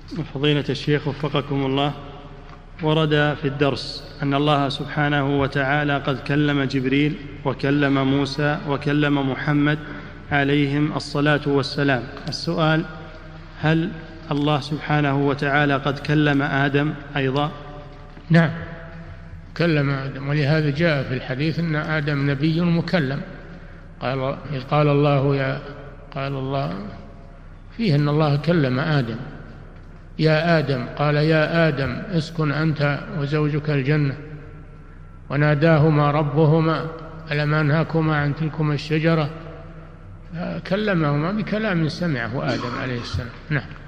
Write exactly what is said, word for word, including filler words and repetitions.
فضيلة الشيخ وفقكم الله، ورد في الدرس أن الله سبحانه وتعالى قد كلم جبريل وكلم موسى وكلم محمد عليهم الصلاة والسلام. السؤال: هل الله سبحانه وتعالى قد كلم آدم أيضا؟ نعم، كلم آدم، ولهذا جاء في الحديث أن آدم نبي مكلم. قال قال الله يا قال الله فيه أن الله كلم آدم: يا آدم، قال يا آدم اسكن أنت وزوجك الجنة، وناداهما ربهما ألم أنهكما عن تلكما الشجرة، كلمهما بكلام سمعه آدم عليه السلام. نعم.